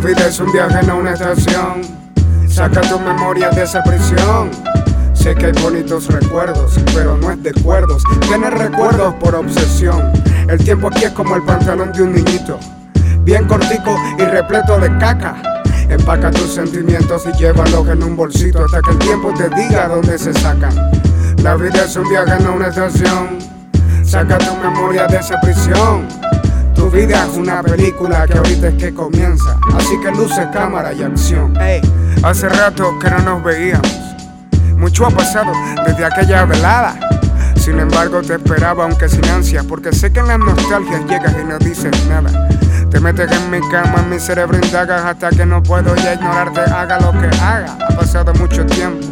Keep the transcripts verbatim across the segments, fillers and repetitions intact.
vida es un viaje, no una estación. Saca tu memoria de esa prisión. Sé que hay bonitos recuerdos, pero no es de cuerdos. Tienes recuerdos por obsesión. El tiempo aquí es como el pantalón de un niñito, bien cortico y repleto de caca. Empaca tus sentimientos y llévalos en un bolsito hasta que el tiempo te diga dónde se sacan. La vida es un viaje, no una estación. Saca tu memoria de esa prisión. Tu vida es una película que ahorita es que comienza, así que luces, cámara y acción. Hey, hace rato que no nos veíamos. Mucho ha pasado desde aquella velada. Sin embargo te esperaba aunque sin ansias, porque sé que en las nostalgias llegas y no dices nada. Te metes en mi cama, en mi cerebro indagas hasta que no puedo ya ignorarte, haga lo que haga. Ha pasado mucho tiempo.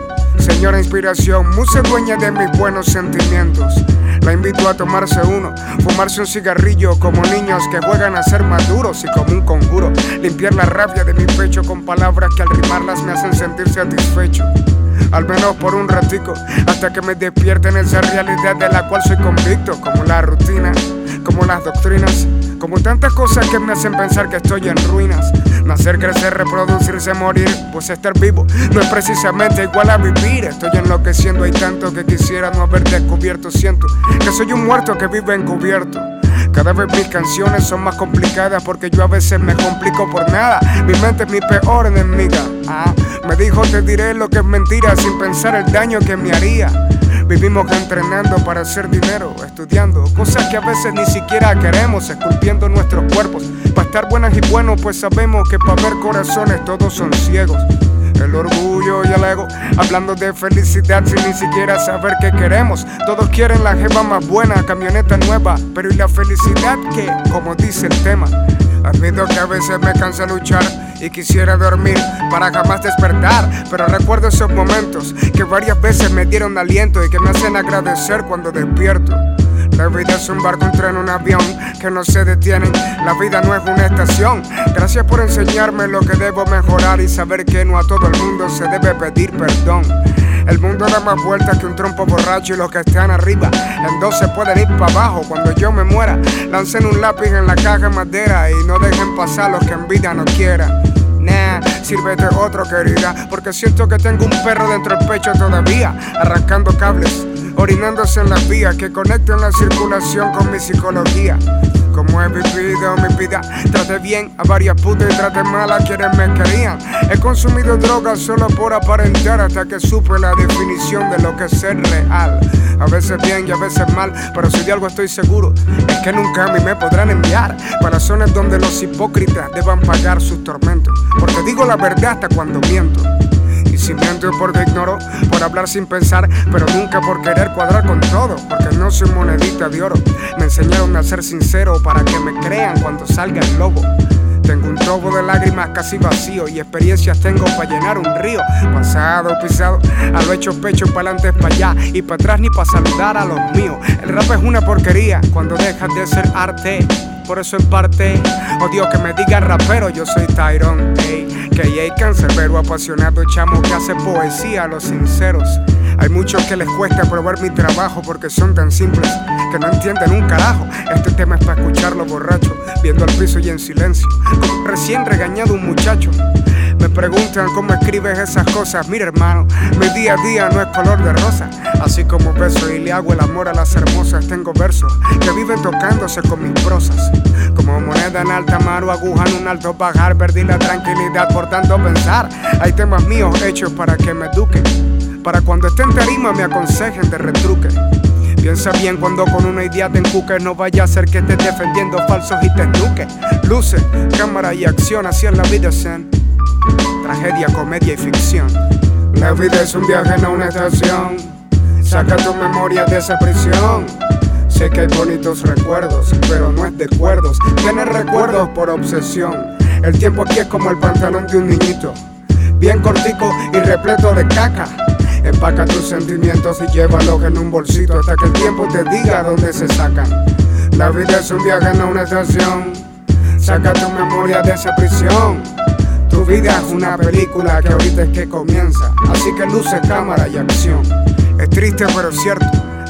Señora inspiración, musa dueña de mis buenos sentimientos. La invito a tomarse uno, fumarse un cigarrillo como niños que juegan a ser maduros y como un conjuro. Limpiar la rabia de mi pecho con palabras que al rimarlas me hacen sentir satisfecho. Al menos por un ratico, hasta que me despierten esa realidad de la cual soy convicto. Como la rutina, como las doctrinas, como tantas cosas que me hacen pensar que estoy en ruinas. Nacer, crecer, reproducirse, morir, pues estar vivo no es precisamente igual a vivir. Estoy enloqueciendo, hay tanto que quisiera no haber descubierto. Siento que soy un muerto que vive encubierto. Cada vez mis canciones son más complicadas porque yo a veces me complico por nada. Mi mente es mi peor enemiga. Ah, me dijo te diré lo que es mentira sin pensar el daño que me haría. Vivimos entrenando para hacer dinero, estudiando cosas que a veces ni siquiera queremos, esculpiendo nuestros cuerpos para estar buenas y buenos, pues sabemos que para ver corazones todos son ciegos. El orgullo y el ego, hablando de felicidad sin ni siquiera saber qué queremos. Todos quieren la jeva más buena, camioneta nueva, pero ¿y la felicidad qué? Como dice el tema. Admito que a veces me cansa luchar y quisiera dormir para jamás despertar, pero recuerdo esos momentos que varias veces me dieron aliento y que me hacen agradecer cuando despierto. La vida es un barco, un tren, un avión que no se detienen. La vida no es una estación. Gracias por enseñarme lo que debo mejorar y saber que no a todo el mundo se debe pedir perdón. El mundo da más vueltas que un trompo borracho y los que están arriba en dos se pueden ir para abajo. Cuando yo me muera, lancen un lápiz en la caja de madera y no dejen pasar los que en vida no quieran. Nah, sírvete otro, querida, porque siento que tengo un perro dentro del pecho todavía, arrancando cables, orinándose en las vías que conectan la circulación con mi psicología. Como he vivido mi vida, traté bien a varias putas y traté mal a quienes me querían. He consumido drogas solo por aparentar hasta que supe la definición de lo que es ser real. A veces bien y a veces mal, pero si de algo estoy seguro es que nunca a mí me podrán enviar para zonas donde los hipócritas deban pagar sus tormentos. Porque digo la verdad hasta cuando miento. Si miento es porque ignoro, por hablar sin pensar, pero nunca por querer cuadrar con todo, porque no soy monedita de oro. Me enseñaron a ser sincero para que me crean cuando salga el lobo. Tengo un tobo de lágrimas casi vacío y experiencias tengo para llenar un río. Pasado, pisado, a lo hecho pecho, para adelante, para allá y para atrás ni para saludar a los míos. El rap es una porquería cuando dejas de ser arte. Por eso en parte odio que me digan rapero, yo soy Tyrone, ey, que hay cancerbero, apasionado chamo que hace poesía a los sinceros. Hay muchos que les cuesta probar mi trabajo porque son tan simples que no entienden un carajo. Este tema es para escucharlo borracho, viendo al piso y en silencio, como recién regañado un muchacho. Me preguntan cómo escribes esas cosas. Mira hermano, mi día a día no es color de rosa. Así como beso y le hago el amor a las hermosas, tengo versos que viven tocándose con mis prosas. Como moneda en alta mar o aguja en un alto bajar, perdí la tranquilidad por tanto pensar. Hay temas míos hechos para que me eduquen, para cuando esté en tarima me aconsejen de retruque. Piensa bien cuando con una idea te encuques, no vaya a ser que estés defendiendo falsos y te eduques. Luce, cámara y acción, así es la vida zen. Tragedia, comedia y ficción. La vida es un viaje, no una estación. Saca tu memoria de esa prisión. Sé que hay bonitos recuerdos, pero no es de cuerdos. Tienes recuerdos por obsesión. El tiempo aquí es como el pantalón de un niñito, bien cortico y repleto de caca. Empaca tus sentimientos y llévalos en un bolsito hasta que el tiempo te diga dónde se sacan. La vida es un viaje, no una estación. Saca tu memoria de esa prisión. Tu vida es una película que ahorita es que comienza, así que luces, cámara y acción. Es triste pero cierto,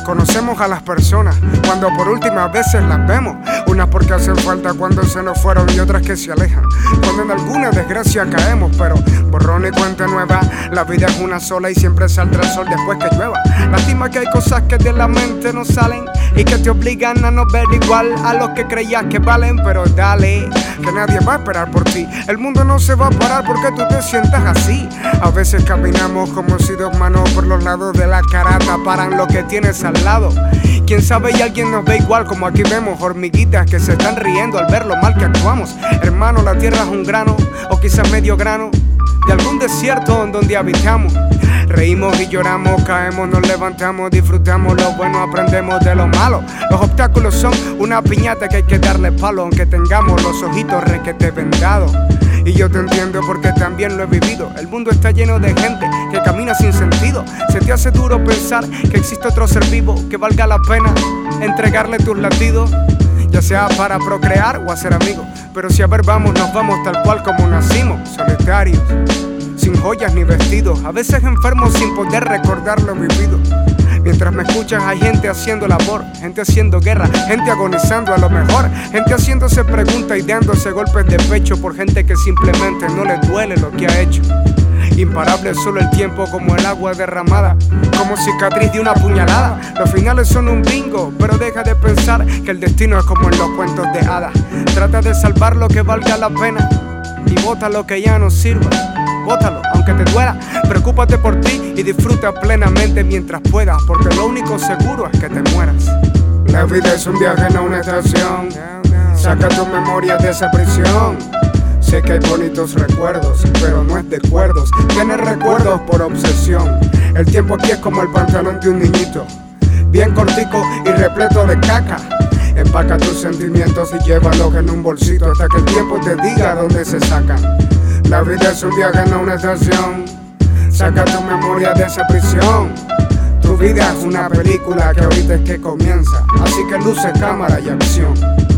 Conocemos a las personas cuando por últimas veces las vemos. Unas porque hacen falta cuando se nos fueron y otras que se alejan cuando en alguna desgracia caemos. Pero borrón y cuenta nueva, la vida es una sola y siempre saldrá el sol después que llueva. Lástima que hay cosas que de la mente no salen y que te obligan a no ver igual a los que creías que valen. Pero dale, que nadie va a esperar por ti. El mundo no se va a parar porque tú te sientas así. A veces caminamos como si dos manos por los lados de la cara taparan lo que tienes al lado. Quién sabe y alguien nos ve igual, como aquí vemos hormiguitas que se están riendo al ver lo mal que actuamos. Hermano, la tierra es un grano, o quizás medio grano, de algún desierto en donde habitamos. Reímos y lloramos, caemos, nos levantamos, disfrutamos lo bueno, aprendemos de lo malo. Los obstáculos son una piñata que hay que darle palo, aunque tengamos los ojitos requete vendados. Y yo te entiendo porque también lo he vivido. El mundo está lleno de gente que camina sin sentido. Se te hace duro pensar que existe otro ser vivo que valga la pena entregarle tus latidos, ya sea para procrear o hacer amigos. Pero si a ver vamos, nos vamos tal cual como nacimos, solitarios, sin joyas ni vestidos, a veces enfermos sin poder recordar lo vivido. Mientras me escuchas hay gente haciendo labor, gente haciendo guerra, gente agonizando a lo mejor, gente haciéndose preguntas y dándose golpes de pecho por gente que simplemente no le duele lo que ha hecho. Imparable es solo el tiempo como el agua derramada, como cicatriz de una puñalada. Los finales son un bingo, pero deja de pensar que el destino es como en los cuentos de hadas. Trata de salvar lo que valga la pena y bota lo que ya no sirva. Bótalo, aunque te duela, preocúpate por ti y disfruta plenamente mientras puedas, porque lo único seguro es que te mueras. La vida es un viaje, no una estación. Saca tu memoria de esa prisión. Sé que hay bonitos recuerdos, pero no es de cuerdos. Tienes recuerdos por obsesión. El tiempo aquí es como el pantalón de un niñito, bien cortico y repleto de caca. Empaca tus sentimientos y llévalos en un bolsito hasta que el tiempo te diga dónde se sacan. La vida es un viaje, no una estación. Saca tu memoria de esa prisión. Tu vida es una película que ahorita es que comienza, así que luce, cámara y acción.